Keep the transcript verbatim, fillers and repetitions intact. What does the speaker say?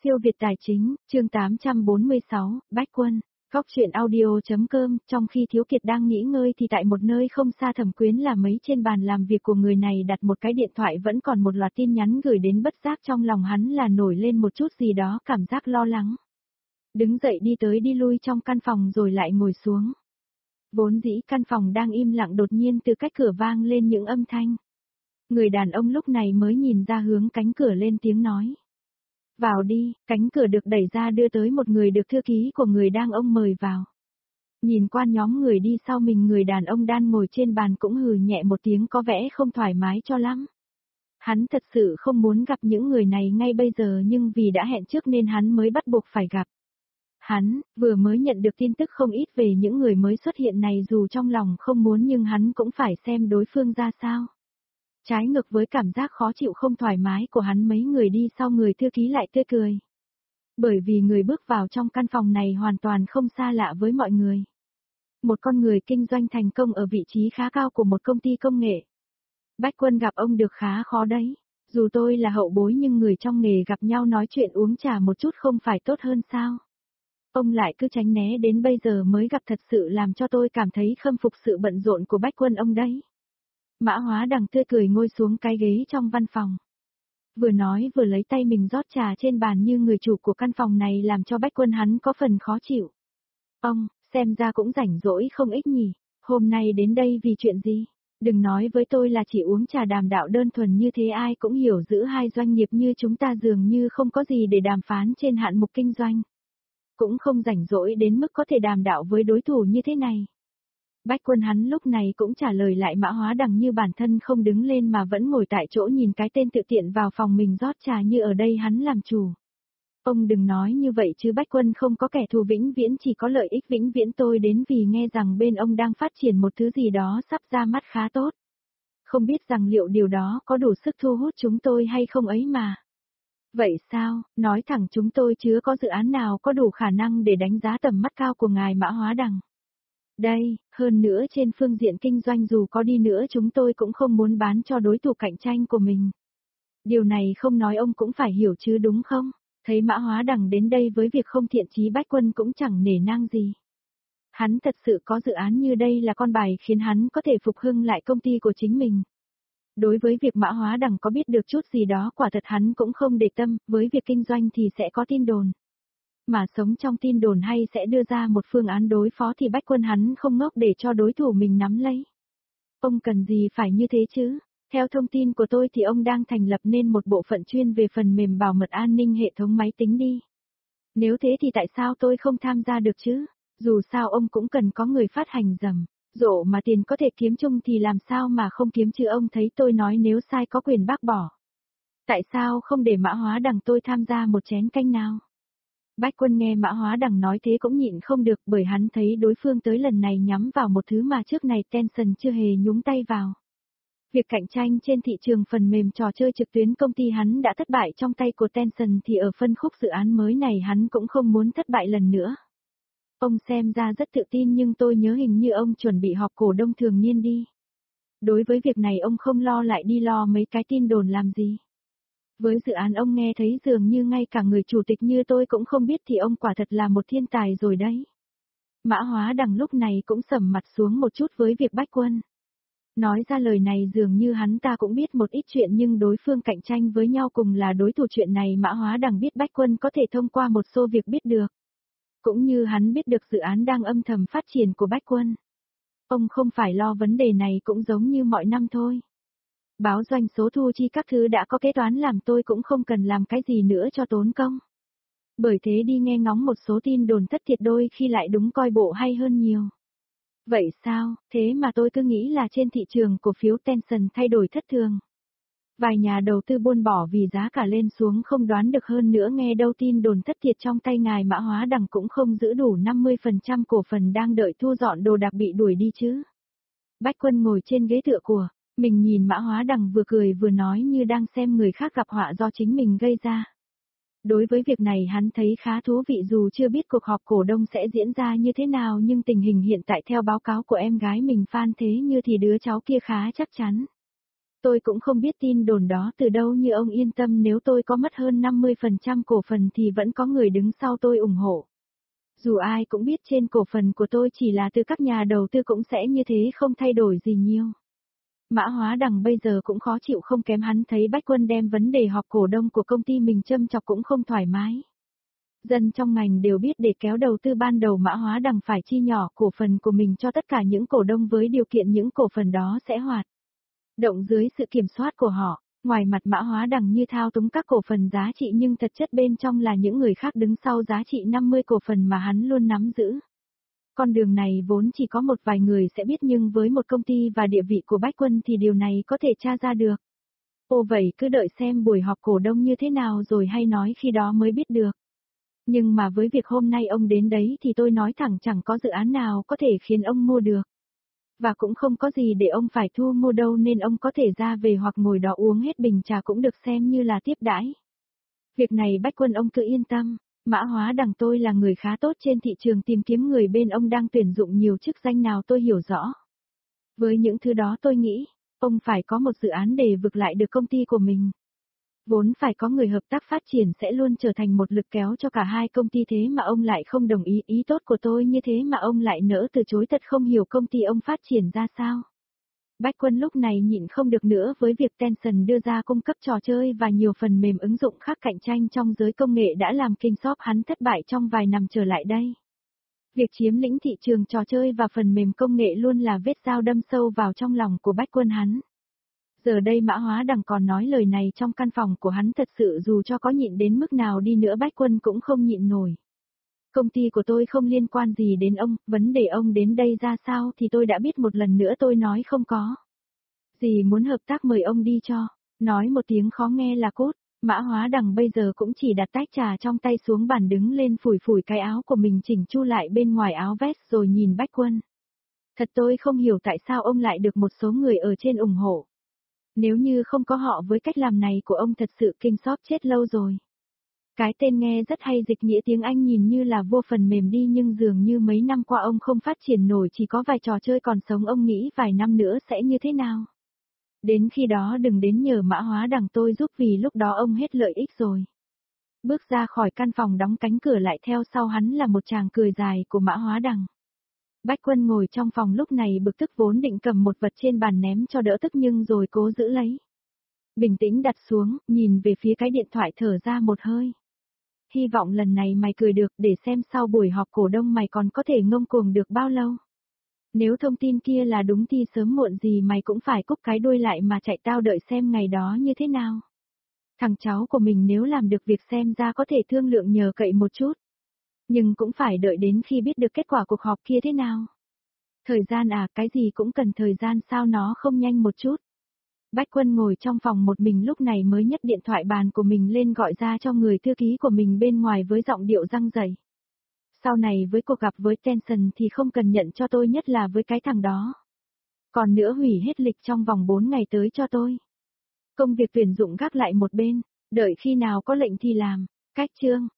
Siêu Việt Tài Chính, chương tám trăm bốn mươi sáu, Bách Quân, Cóc truyện audio.com, trong khi Thiếu Kiệt đang nghỉ ngơi thì tại một nơi không xa Thẩm Quyến là mấy trên bàn làm việc của người này đặt một cái điện thoại vẫn còn một loạt tin nhắn gửi đến, bất giác trong lòng hắn là nổi lên một chút gì đó cảm giác lo lắng. Đứng dậy đi tới đi lui trong căn phòng rồi lại ngồi xuống. Vốn dĩ căn phòng đang im lặng, đột nhiên từ cách cửa vang lên những âm thanh. Người đàn ông lúc này mới nhìn ra hướng cánh cửa lên tiếng nói. Vào đi, cánh cửa được đẩy ra đưa tới một người được thư ký của người đang ông mời vào. Nhìn qua nhóm người đi sau mình, người đàn ông đang ngồi trên bàn cũng hừ nhẹ một tiếng, có vẻ không thoải mái cho lắm. Hắn thật sự không muốn gặp những người này ngay bây giờ, nhưng vì đã hẹn trước nên hắn mới bắt buộc phải gặp. Hắn, vừa mới nhận được tin tức không ít về những người mới xuất hiện này, dù trong lòng không muốn nhưng hắn cũng phải xem đối phương ra sao. Trái ngược với cảm giác khó chịu không thoải mái của hắn, mấy người đi sau người thư ký lại tươi cười. Bởi vì người bước vào trong căn phòng này hoàn toàn không xa lạ với mọi người. Một con người kinh doanh thành công ở vị trí khá cao của một công ty công nghệ. Bách Quân gặp ông được khá khó đấy. Dù tôi là hậu bối nhưng người trong nghề gặp nhau nói chuyện uống trà một chút không phải tốt hơn sao? Ông lại cứ tránh né đến bây giờ mới gặp, thật sự làm cho tôi cảm thấy khâm phục sự bận rộn của Bách Quân ông đấy. Mã Hóa Đằng tươi cười ngồi xuống cái ghế trong văn phòng. Vừa nói vừa lấy tay mình rót trà trên bàn như người chủ của căn phòng này, làm cho Bách Quân hắn có phần khó chịu. Ông, xem ra cũng rảnh rỗi không ít nhỉ, hôm nay đến đây vì chuyện gì? Đừng nói với tôi là chỉ uống trà đàm đạo đơn thuần như thế, ai cũng hiểu giữa hai doanh nghiệp như chúng ta dường như không có gì để đàm phán trên hạn mục kinh doanh. Cũng không rảnh rỗi đến mức có thể đàm đạo với đối thủ như thế này. Bách Quân hắn lúc này cũng trả lời lại Mã Hóa Đằng như bản thân không đứng lên mà vẫn ngồi tại chỗ, nhìn cái tên tự tiện vào phòng mình rót trà như ở đây hắn làm chủ. Ông đừng nói như vậy chứ, Bách Quân không có kẻ thù vĩnh viễn, chỉ có lợi ích vĩnh viễn. Tôi đến vì nghe rằng bên ông đang phát triển một thứ gì đó sắp ra mắt khá tốt. Không biết rằng liệu điều đó có đủ sức thu hút chúng tôi hay không ấy mà. Vậy sao, nói thẳng chúng tôi chứ có dự án nào có đủ khả năng để đánh giá tầm mắt cao của ngài Mã Hóa Đằng. Đây, hơn nữa trên phương diện kinh doanh dù có đi nữa chúng tôi cũng không muốn bán cho đối thủ cạnh tranh của mình. Điều này không nói ông cũng phải hiểu chứ đúng không? Thấy Mã Hóa Đằng đến đây với việc không thiện chí, Bách Quân cũng chẳng nể nang gì. Hắn thật sự có dự án như đây là con bài khiến hắn có thể phục hưng lại công ty của chính mình. Đối với việc Mã Hóa Đằng có biết được chút gì đó quả thật hắn cũng không để tâm, với việc kinh doanh thì sẽ có tin đồn. Mà sống trong tin đồn hay sẽ đưa ra một phương án đối phó thì Bách Quân hắn không ngốc để cho đối thủ mình nắm lấy. Ông cần gì phải như thế chứ? Theo thông tin của tôi thì ông đang thành lập nên một bộ phận chuyên về phần mềm bảo mật an ninh hệ thống máy tính đi. Nếu thế thì tại sao tôi không tham gia được chứ? Dù sao ông cũng cần có người phát hành rầm rộ mà tiền có thể kiếm chung thì làm sao mà không kiếm chứ, ông thấy tôi nói nếu sai có quyền bác bỏ. Tại sao không để Mã Hóa Đằng tôi tham gia một chén canh nào? Bách Quân nghe Mã Hóa Đằng nói thế cũng nhịn không được, bởi hắn thấy đối phương tới lần này nhắm vào một thứ mà trước này Tencent chưa hề nhúng tay vào. Việc cạnh tranh trên thị trường phần mềm trò chơi trực tuyến công ty hắn đã thất bại trong tay của Tencent thì ở phân khúc dự án mới này hắn cũng không muốn thất bại lần nữa. Ông xem ra rất tự tin nhưng tôi nhớ hình như ông chuẩn bị họp cổ đông thường niên đi. Đối với việc này ông không lo lại đi lo mấy cái tin đồn làm gì. Với dự án ông nghe thấy dường như ngay cả người chủ tịch như tôi cũng không biết thì ông quả thật là một thiên tài rồi đấy. Mã Hóa Đằng lúc này cũng sầm mặt xuống một chút với việc Bách Quân. Nói ra lời này dường như hắn ta cũng biết một ít chuyện nhưng đối phương cạnh tranh với nhau cùng là đối thủ, chuyện này Mã Hóa Đằng biết Bách Quân có thể thông qua một số việc biết được. Cũng như hắn biết được dự án đang âm thầm phát triển của Bách Quân. Ông không phải lo vấn đề này cũng giống như mọi năm thôi. Báo doanh số thu chi các thứ đã có kế toán làm, tôi cũng không cần làm cái gì nữa cho tốn công. Bởi thế đi nghe ngóng một số tin đồn thất thiệt đôi khi lại đúng coi bộ hay hơn nhiều. Vậy sao, thế mà tôi cứ nghĩ là trên thị trường cổ phiếu Tencent thay đổi thất thường. Vài nhà đầu tư buôn bỏ vì giá cả lên xuống không đoán được, hơn nữa nghe đâu tin đồn thất thiệt trong tay ngài Mã Hóa Đằng cũng không giữ đủ năm mươi phần trăm cổ phần đang đợi thu dọn đồ đạc bị đuổi đi chứ. Bách Quân ngồi trên ghế tựa của mình nhìn Mã Hóa Đằng vừa cười vừa nói như đang xem người khác gặp họa do chính mình gây ra. Đối với việc này hắn thấy khá thú vị, dù chưa biết cuộc họp cổ đông sẽ diễn ra như thế nào nhưng tình hình hiện tại theo báo cáo của em gái mình Phan Thế Như thì đứa cháu kia khá chắc chắn. Tôi cũng không biết tin đồn đó từ đâu như ông yên tâm nếu tôi có mất hơn năm mươi phần trăm cổ phần thì vẫn có người đứng sau tôi ủng hộ. Dù ai cũng biết trên cổ phần của tôi chỉ là từ các nhà đầu tư cũng sẽ như thế không thay đổi gì nhiều. Mã Hóa Đằng bây giờ cũng khó chịu không kém hắn thấy Bách Quân đem vấn đề họp cổ đông của công ty mình châm chọc cũng không thoải mái. Dân trong ngành đều biết để kéo đầu tư ban đầu Mã Hóa Đằng phải chi nhỏ cổ phần của mình cho tất cả những cổ đông với điều kiện những cổ phần đó sẽ hoạt động dưới sự kiểm soát của họ. Ngoài mặt Mã Hóa Đằng như thao túng các cổ phần giá trị nhưng thật chất bên trong là những người khác đứng sau giá trị năm mươi cổ phần mà hắn luôn nắm giữ. Con đường này vốn chỉ có một vài người sẽ biết nhưng với một công ty và địa vị của Bách Quân thì điều này có thể tra ra được. Ồ vậy cứ đợi xem buổi họp cổ đông như thế nào rồi hay nói khi đó mới biết được. Nhưng mà với việc hôm nay ông đến đấy thì tôi nói thẳng chẳng có dự án nào có thể khiến ông mua được. Và cũng không có gì để ông phải thu mua đâu nên ông có thể ra về hoặc ngồi đó uống hết bình trà cũng được xem như là tiếp đãi. Việc này Bách Quân ông cứ yên tâm, Mã Hóa Đằng tôi là người khá tốt trên thị trường tìm kiếm người bên ông đang tuyển dụng nhiều chức danh nào tôi hiểu rõ. Với những thứ đó tôi nghĩ, ông phải có một dự án để vực lại được công ty của mình. Vốn phải có người hợp tác phát triển sẽ luôn trở thành một lực kéo cho cả hai công ty thế mà ông lại không đồng ý ý tốt của tôi như thế mà ông lại nỡ từ chối thật không hiểu công ty ông phát triển ra sao. Bách Quân lúc này nhịn không được nữa với việc Tencent đưa ra cung cấp trò chơi và nhiều phần mềm ứng dụng khác cạnh tranh trong giới công nghệ đã làm Kingsoft hắn thất bại trong vài năm trở lại đây. Việc chiếm lĩnh thị trường trò chơi và phần mềm công nghệ luôn là vết dao đâm sâu vào trong lòng của Bách Quân hắn. Giờ đây Mã Hóa Đằng còn nói lời này trong căn phòng của hắn thật sự dù cho có nhịn đến mức nào đi nữa Bách Quân cũng không nhịn nổi. Công ty của tôi không liên quan gì đến ông, vấn đề ông đến đây ra sao thì tôi đã biết một lần nữa tôi nói không có. Gì muốn hợp tác mời ông đi cho, nói một tiếng khó nghe là cốt, Mã Hóa Đằng bây giờ cũng chỉ đặt tách trà trong tay xuống bàn đứng lên phủi phủi cái áo của mình chỉnh chu lại bên ngoài áo vest rồi nhìn Bách Quân. Thật tôi không hiểu tại sao ông lại được một số người ở trên ủng hộ. Nếu như không có họ với cách làm này của ông thật sự Kingsoft chết lâu rồi. Cái tên nghe rất hay dịch nghĩa tiếng Anh nhìn như là vô phần mềm đi nhưng dường như mấy năm qua ông không phát triển nổi chỉ có vài trò chơi còn sống ông nghĩ vài năm nữa sẽ như thế nào. Đến khi đó đừng đến nhờ Mã Hóa Đằng tôi giúp vì lúc đó ông hết lợi ích rồi. Bước ra khỏi căn phòng đóng cánh cửa lại theo sau hắn là một tràng cười dài của Mã Hóa Đằng. Bách Quân ngồi trong phòng lúc này bực tức vốn định cầm một vật trên bàn ném cho đỡ tức nhưng rồi cố giữ lấy. Bình tĩnh đặt xuống, nhìn về phía cái điện thoại thở ra một hơi. Hy vọng lần này mày cười được để xem sau buổi họp cổ đông mày còn có thể ngông cuồng được bao lâu. Nếu thông tin kia là đúng thì sớm muộn gì mày cũng phải cúc cái đuôi lại mà chạy tao đợi xem ngày đó như thế nào. Thằng cháu của mình nếu làm được việc xem ra có thể thương lượng nhờ cậy một chút. Nhưng cũng phải đợi đến khi biết được kết quả cuộc họp kia thế nào. Thời gian à, cái gì cũng cần thời gian sao nó không nhanh một chút. Bách Quân ngồi trong phòng một mình lúc này mới nhấc điện thoại bàn của mình lên gọi ra cho người thư ký của mình bên ngoài với giọng điệu răng rẩy. Sau này với cuộc gặp với Tencent thì không cần nhận cho tôi nhất là với cái thằng đó. Còn nữa hủy hết lịch trong vòng bốn ngày tới cho tôi. Công việc tuyển dụng gác lại một bên, đợi khi nào có lệnh thì làm. Cách chương